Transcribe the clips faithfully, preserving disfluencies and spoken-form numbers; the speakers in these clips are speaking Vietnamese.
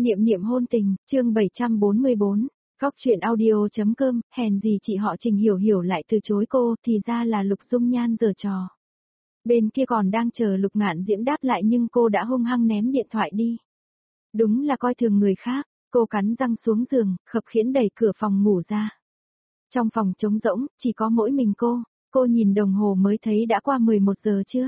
Niệm niệm hôn tình, chương bảy trăm bốn mươi bốn, Cóc truyện audio.com, hèn gì chị họ Trình Hiểu Hiểu lại từ chối cô, thì ra là Lục Dung Nhan giở trò. Bên kia còn đang chờ Lục Ngạn Diễm đáp lại nhưng cô đã hung hăng ném điện thoại đi. Đúng là coi thường người khác, cô cắn răng xuống giường, khập khiễng đẩy cửa phòng ngủ ra. Trong phòng trống rỗng, chỉ có mỗi mình cô, cô nhìn đồng hồ mới thấy đã qua mười một giờ chưa?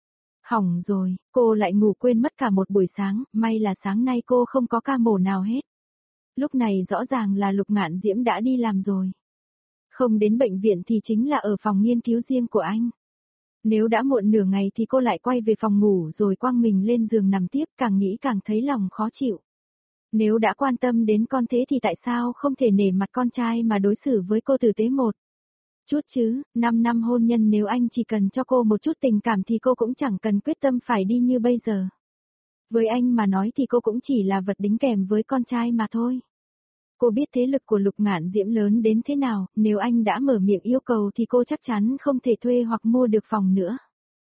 Hỏng rồi, cô lại ngủ quên mất cả một buổi sáng, may là sáng nay cô không có ca mổ nào hết. Lúc này rõ ràng là Lục Ngạn Diễm đã đi làm rồi. Không đến bệnh viện thì chính là ở phòng nghiên cứu riêng của anh. Nếu đã muộn nửa ngày thì cô lại quay về phòng ngủ rồi quăng mình lên giường nằm tiếp, càng nghĩ càng thấy lòng khó chịu. Nếu đã quan tâm đến con thế thì tại sao không thể nể mặt con trai mà đối xử với cô tử tế một chút chứ, năm năm hôn nhân nếu anh chỉ cần cho cô một chút tình cảm thì cô cũng chẳng cần quyết tâm phải đi như bây giờ. Với anh mà nói thì cô cũng chỉ là vật đính kèm với con trai mà thôi. Cô biết thế lực của Lục Ngạn Diễm lớn đến thế nào, nếu anh đã mở miệng yêu cầu thì cô chắc chắn không thể thuê hoặc mua được phòng nữa.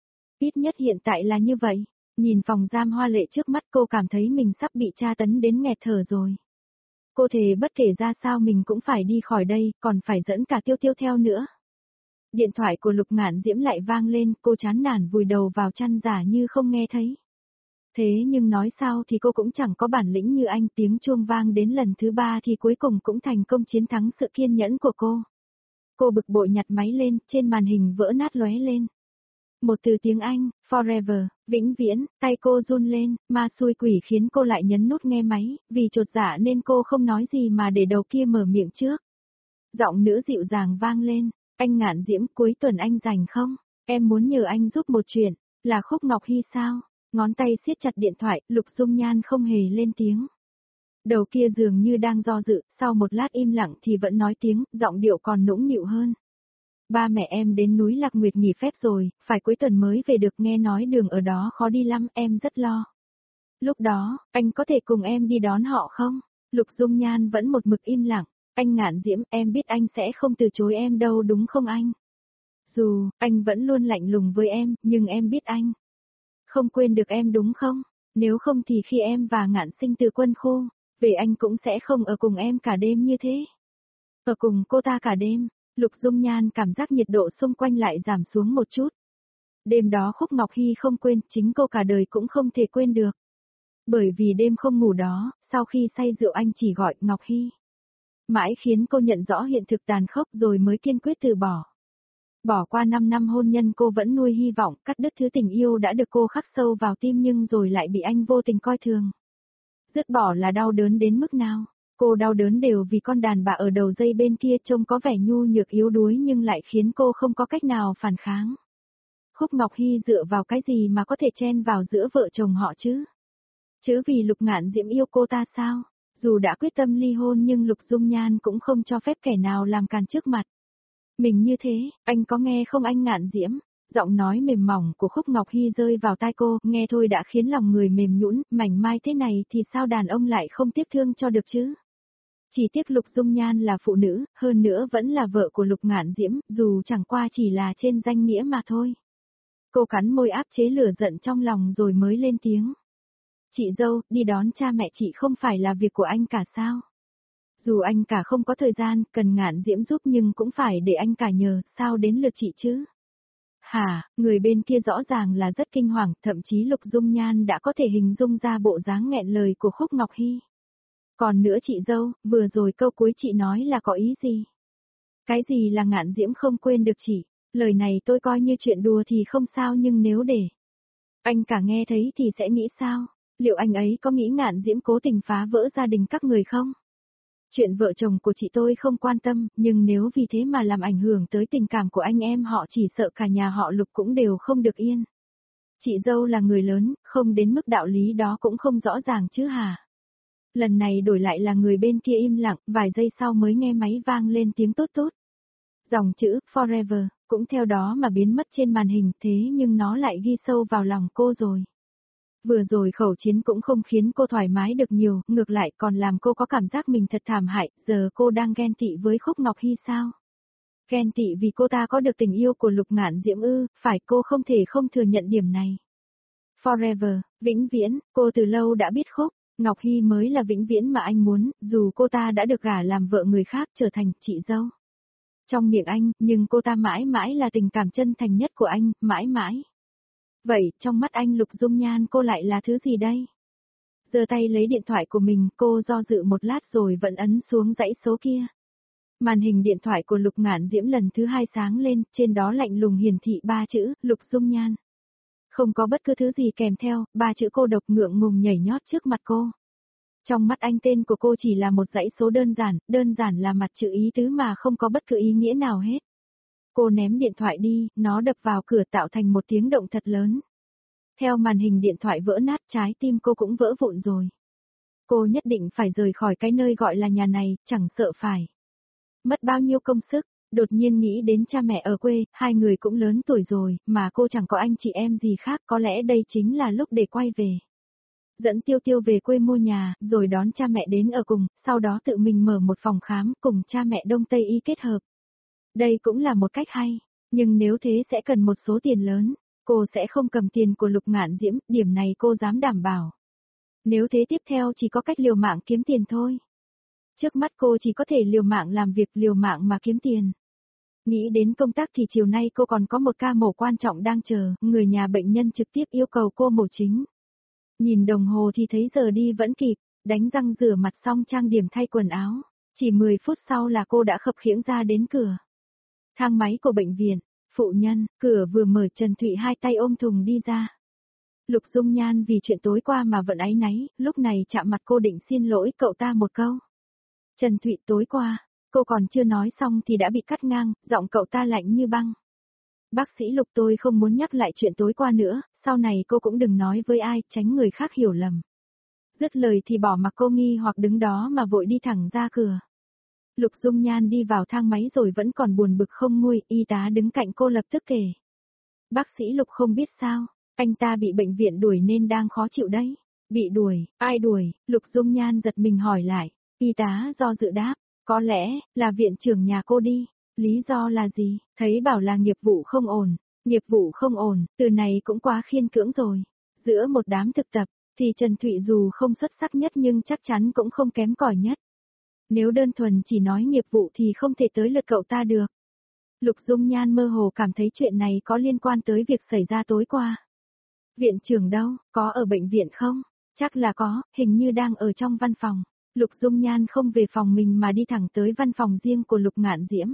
Ít nhất hiện tại là như vậy, nhìn phòng giam hoa lệ trước mắt cô cảm thấy mình sắp bị tra tấn đến nghẹt thở rồi. Cô thề bất kể ra sao mình cũng phải đi khỏi đây, còn phải dẫn cả Tiêu Tiêu theo nữa. Điện thoại của Lục Ngạn Diễm lại vang lên, cô chán nản vùi đầu vào chăn giả như không nghe thấy. Thế nhưng nói sao thì cô cũng chẳng có bản lĩnh như anh, tiếng chuông vang đến lần thứ ba thì cuối cùng cũng thành công chiến thắng sự kiên nhẫn của cô. Cô bực bội nhặt máy lên, trên màn hình vỡ nát lóe lên. Một từ tiếng Anh, forever, vĩnh viễn, tay cô run lên, ma xui quỷ khiến cô lại nhấn nút nghe máy, vì chột dạ nên cô không nói gì mà để đầu kia mở miệng trước. Giọng nữ dịu dàng vang lên, anh Ngạn Diễm, cuối tuần anh rảnh không? Em muốn nhờ anh giúp một chuyện, là Khúc Ngọc Hy sao? Ngón tay siết chặt điện thoại, Lục Dung Nhan không hề lên tiếng. Đầu kia dường như đang do dự, sau một lát im lặng thì vẫn nói tiếng, giọng điệu còn nũng nịu hơn. Ba mẹ em đến núi Lạc Nguyệt nghỉ phép rồi, phải cuối tuần mới về được, nghe nói đường ở đó khó đi lắm, em rất lo. Lúc đó, anh có thể cùng em đi đón họ không? Lục Dung Nhan vẫn một mực im lặng. Anh Ngạn Diễm, em biết anh sẽ không từ chối em đâu đúng không anh? Dù, anh vẫn luôn lạnh lùng với em, nhưng em biết anh không quên được em đúng không? Nếu không thì khi em và Ngạn Sinh từ quân khu, về anh cũng sẽ không ở cùng em cả đêm như thế. Ở cùng cô ta cả đêm, Lục Dung Nhan cảm giác nhiệt độ xung quanh lại giảm xuống một chút. Đêm đó Khúc Ngọc Hy không quên, chính cô cả đời cũng không thể quên được. Bởi vì đêm không ngủ đó, sau khi say rượu anh chỉ gọi Ngọc Hy. Mãi khiến cô nhận rõ hiện thực tàn khốc rồi mới kiên quyết từ bỏ. Bỏ qua năm năm hôn nhân cô vẫn nuôi hy vọng, cắt đứt thứ tình yêu đã được cô khắc sâu vào tim nhưng rồi lại bị anh vô tình coi thường. Dứt bỏ là đau đớn đến mức nào? Cô đau đớn đều vì con đàn bà ở đầu dây bên kia trông có vẻ nhu nhược yếu đuối nhưng lại khiến cô không có cách nào phản kháng. Khúc Ngọc Hy dựa vào cái gì mà có thể chen vào giữa vợ chồng họ chứ? Chứ vì Lục Ngạn Diễm yêu cô ta sao? Dù đã quyết tâm ly hôn nhưng Lục Dung Nhan cũng không cho phép kẻ nào làm càn trước mặt. Mình như thế, anh có nghe không anh Ngạn Diễm? Giọng nói mềm mỏng của Khúc Ngọc Hy rơi vào tai cô, nghe thôi đã khiến lòng người mềm nhũn, mảnh mai thế này thì sao đàn ông lại không tiếc thương cho được chứ? Chỉ tiếc Lục Dung Nhan là phụ nữ, hơn nữa vẫn là vợ của Lục Ngạn Diễm, dù chẳng qua chỉ là trên danh nghĩa mà thôi. Cô cắn môi áp chế lửa giận trong lòng rồi mới lên tiếng. Chị dâu, đi đón cha mẹ chị không phải là việc của anh cả sao? Dù anh cả không có thời gian, cần Ngạn Diễm giúp nhưng cũng phải để anh cả nhờ, sao đến lượt chị chứ? Hả, người bên kia rõ ràng là rất kinh hoàng, thậm chí Lục Dung Nhan đã có thể hình dung ra bộ dáng nghẹn lời của Khúc Ngọc Hy. Còn nữa chị dâu, vừa rồi câu cuối chị nói là có ý gì? Cái gì là Ngạn Diễm không quên được chị? Lời này tôi coi như chuyện đùa thì không sao nhưng nếu để anh cả nghe thấy thì sẽ nghĩ sao? Liệu anh ấy có nghĩ Ngạn Diễm cố tình phá vỡ gia đình các người không? Chuyện vợ chồng của chị tôi không quan tâm, nhưng nếu vì thế mà làm ảnh hưởng tới tình cảm của anh em họ chỉ sợ cả nhà họ Lục cũng đều không được yên. Chị dâu là người lớn, không đến mức đạo lý đó cũng không rõ ràng chứ hả? Lần này đổi lại là người bên kia im lặng, vài giây sau mới nghe máy vang lên tiếng tốt tốt. Dòng chữ forever cũng theo đó mà biến mất trên màn hình, thế nhưng nó lại ghi sâu vào lòng cô rồi. Vừa rồi khẩu chiến cũng không khiến cô thoải mái được nhiều, ngược lại còn làm cô có cảm giác mình thật thảm hại, giờ cô đang ghen tị với Khúc Ngọc Hy sao? Ghen tị vì cô ta có được tình yêu của Lục Ngạn Diễm ư, phải cô không thể không thừa nhận điểm này. Forever, vĩnh viễn, cô từ lâu đã biết Khúc Ngọc Hy mới là vĩnh viễn mà anh muốn, dù cô ta đã được gả làm vợ người khác trở thành chị dâu. Trong miệng anh, nhưng cô ta mãi mãi là tình cảm chân thành nhất của anh, mãi mãi. Vậy, trong mắt anh Lục Dung Nhan cô lại là thứ gì đây? Giơ tay lấy điện thoại của mình, cô do dự một lát rồi vẫn ấn xuống dãy số kia. Màn hình điện thoại của Lục Ngạn Diễm lần thứ hai sáng lên, trên đó lạnh lùng hiển thị ba chữ, Lục Dung Nhan. Không có bất cứ thứ gì kèm theo, ba chữ cô độc ngượng ngùng nhảy nhót trước mặt cô. Trong mắt anh tên của cô chỉ là một dãy số đơn giản, đơn giản là mặt chữ ý tứ mà không có bất cứ ý nghĩa nào hết. Cô ném điện thoại đi, nó đập vào cửa tạo thành một tiếng động thật lớn. Theo màn hình điện thoại vỡ nát, trái tim cô cũng vỡ vụn rồi. Cô nhất định phải rời khỏi cái nơi gọi là nhà này, chẳng sợ phải mất bao nhiêu công sức. Đột nhiên nghĩ đến cha mẹ ở quê, hai người cũng lớn tuổi rồi, mà cô chẳng có anh chị em gì khác, có lẽ đây chính là lúc để quay về. Dẫn Tiêu Tiêu về quê mua nhà, rồi đón cha mẹ đến ở cùng, sau đó tự mình mở một phòng khám cùng cha mẹ Đông Tây y kết hợp. Đây cũng là một cách hay, nhưng nếu thế sẽ cần một số tiền lớn, cô sẽ không cầm tiền của Lục Ngạn Diễm, điểm này cô dám đảm bảo. Nếu thế tiếp theo chỉ có cách liều mạng kiếm tiền thôi. Trước mắt cô chỉ có thể liều mạng làm việc, liều mạng mà kiếm tiền. Nghĩ đến công tác thì chiều nay cô còn có một ca mổ quan trọng đang chờ, người nhà bệnh nhân trực tiếp yêu cầu cô mổ chính. Nhìn đồng hồ thì thấy giờ đi vẫn kịp, đánh răng rửa mặt xong trang điểm thay quần áo. Chỉ mười phút sau là cô đã khập khiễng ra đến cửa. Thang máy của bệnh viện, phụ nhân, cửa vừa mở Trần Thụy hai tay ôm thùng đi ra. Lục Dung Nhan vì chuyện tối qua mà vẫn áy náy, lúc này chạm mặt cô định xin lỗi cậu ta một câu. Trần Thụy tối qua, cô còn chưa nói xong thì đã bị cắt ngang, giọng cậu ta lạnh như băng. Bác sĩ Lục tôi không muốn nhắc lại chuyện tối qua nữa, sau này cô cũng đừng nói với ai, tránh người khác hiểu lầm. Dứt lời thì bỏ mặc cô nghi hoặc đứng đó mà vội đi thẳng ra cửa. Lục Dung Nhan đi vào thang máy rồi vẫn còn buồn bực không nguôi, y tá đứng cạnh cô lập tức kể. Bác sĩ Lục không biết sao, anh ta bị bệnh viện đuổi nên đang khó chịu đấy. Bị đuổi, ai đuổi? Lục Dung Nhan giật mình hỏi lại. Y tá do dự đáp, có lẽ là viện trưởng nhà cô đi. Lý do là gì? Thấy bảo là nghiệp vụ không ổn. Nghiệp vụ không ổn, từ này cũng quá khiên cưỡng rồi. Giữa một đám thực tập, thì Trần Thụy dù không xuất sắc nhất nhưng chắc chắn cũng không kém cỏi nhất. Nếu đơn thuần chỉ nói nghiệp vụ thì không thể tới lượt cậu ta được. Lục Dung Nhan mơ hồ cảm thấy chuyện này có liên quan tới việc xảy ra tối qua. Viện trưởng đâu, có ở bệnh viện không? Chắc là có, hình như đang ở trong văn phòng. Lục Dung Nhan không về phòng mình mà đi thẳng tới văn phòng riêng của Lục Ngạn Diễm.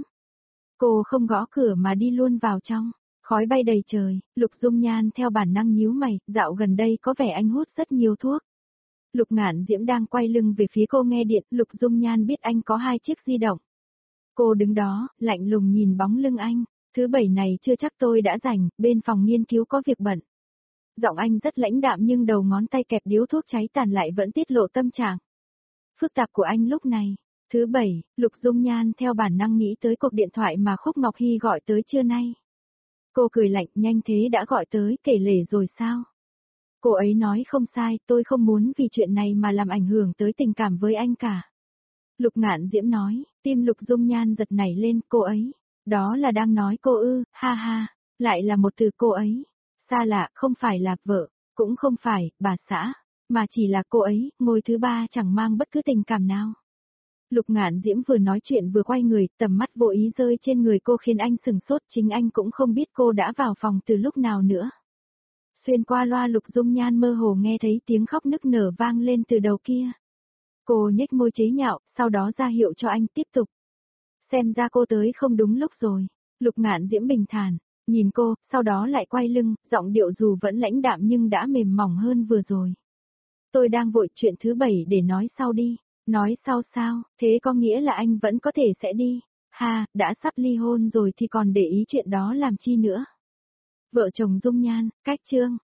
Cô không gõ cửa mà đi luôn vào trong. Khói bay đầy trời, Lục Dung Nhan theo bản năng nhíu mày, dạo gần đây có vẻ anh hút rất nhiều thuốc. Lục Ngạn Diễm đang quay lưng về phía cô nghe điện, Lục Dung Nhan biết anh có hai chiếc di động. Cô đứng đó, lạnh lùng nhìn bóng lưng anh, thứ bảy này chưa chắc tôi đã rảnh, bên phòng nghiên cứu có việc bận. Giọng anh rất lãnh đạm nhưng đầu ngón tay kẹp điếu thuốc cháy tàn lại vẫn tiết lộ tâm trạng phức tạp của anh lúc này. Thứ bảy, Lục Dung Nhan theo bản năng nghĩ tới cuộc điện thoại mà Khúc Ngọc Hy gọi tới trưa nay. Cô cười lạnh, nhanh thế đã gọi tới, kể lể rồi sao? Cô ấy nói không sai, tôi không muốn vì chuyện này mà làm ảnh hưởng tới tình cảm với anh cả. Lục Ngạn Diễm nói, tim Lục Dung Nhan giật nảy lên, cô ấy. Đó là đang nói cô ư, ha ha, lại là một từ cô ấy. Xa lạ, không phải là vợ, cũng không phải, bà xã, mà chỉ là cô ấy, ngôi thứ ba chẳng mang bất cứ tình cảm nào. Lục Ngạn Diễm vừa nói chuyện vừa quay người, tầm mắt vô ý rơi trên người cô khiến anh sừng sốt, chính anh cũng không biết cô đã vào phòng từ lúc nào nữa. Xuyên qua loa Lục Dung Nhan mơ hồ nghe thấy tiếng khóc nức nở vang lên từ đầu kia. Cô nhếch môi chế nhạo, sau đó ra hiệu cho anh tiếp tục. Xem ra cô tới không đúng lúc rồi. Lục Ngạn Diễm bình thản, nhìn cô, sau đó lại quay lưng, giọng điệu dù vẫn lãnh đạm nhưng đã mềm mỏng hơn vừa rồi. Tôi đang vội chuyện thứ bảy để nói sau đi. Nói sau sao, thế có nghĩa là anh vẫn có thể sẽ đi. Ha, đã sắp ly hôn rồi thì còn để ý chuyện đó làm chi nữa. Vợ chồng Dung Nhan, cách chương.